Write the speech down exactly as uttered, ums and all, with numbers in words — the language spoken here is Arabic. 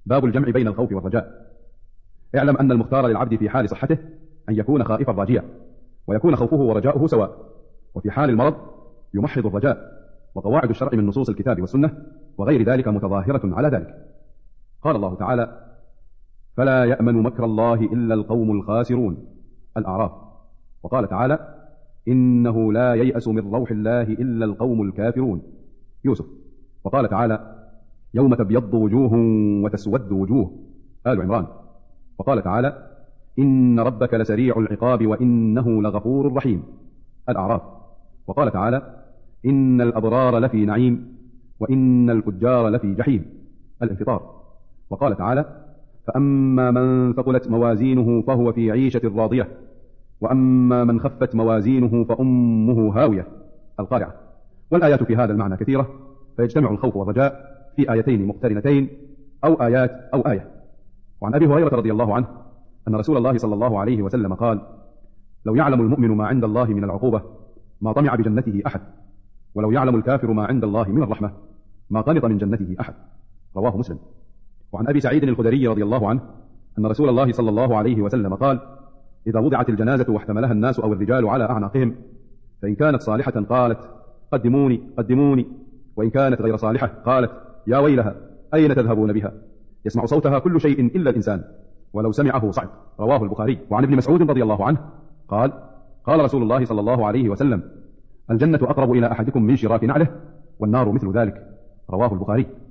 باب الجمع بين الخوف والرجاء. اعلم أن المختار للعبد في حال صحته أن يكون خائفا راجيا، ويكون خوفه ورجاؤه سواء. وفي حال المرض يمحض الرجاء، وقواعد الشرع من نصوص الكتاب والسنة وغير ذلك متظاهرة على ذلك. قال الله تعالى: فلا يأمن مكر الله إلا القوم الخاسرون، الأعراف. وقال تعالى: إنه لا ييأس من روح الله إلا القوم الكافرون، يوسف. وقال تعالى: يوم تبيض وجوه وتسود وجوه، آل عمران. وقال تعالى: إن ربك لسريع العقاب وإنه لغفور رحيم، الأعراف. وقال تعالى: إن الأبرار لفي نعيم وإن الفجار لفي جحيم، الانفطار. وقال تعالى: فأما من ثقلت موازينه فهو في عيشة راضية وأما من خفت موازينه فأمه هاوية، القارعة. والآيات في هذا المعنى كثيرة، فيجتمع الخوف والرجاء في آيتين مقترنتين أو آيات أو آية. وعن أبي هريرة رضي الله عنه أن رسول الله صلى الله عليه وسلم قال: لو يعلم المؤمن ما عند الله من العقوبة ما طمع بجنته أحد، ولو يعلم الكافر ما عند الله من الرحمة ما قنط من جنته أحد، رواه مسلم. وعن أبي سعيد الخدري رضي الله عنه أن رسول الله صلى الله عليه وسلم قال: إذا وضعت الجنازة واحتملها الناس أو الرجال على أعناقهم، فإن كانت صالحة قالت: قدموني قدموني، وإن كانت غير صالحة قالت: يا ويلها أين تذهبون بها؟ يسمع صوتها كل شيء إلا الإنسان، ولو سمعه صعق، رواه البخاري. وعن ابن مسعود رضي الله عنه قال: قال رسول الله صلى الله عليه وسلم: الجنة أقرب إلى أحدكم من شراك نعله، والنار مثل ذلك، رواه البخاري.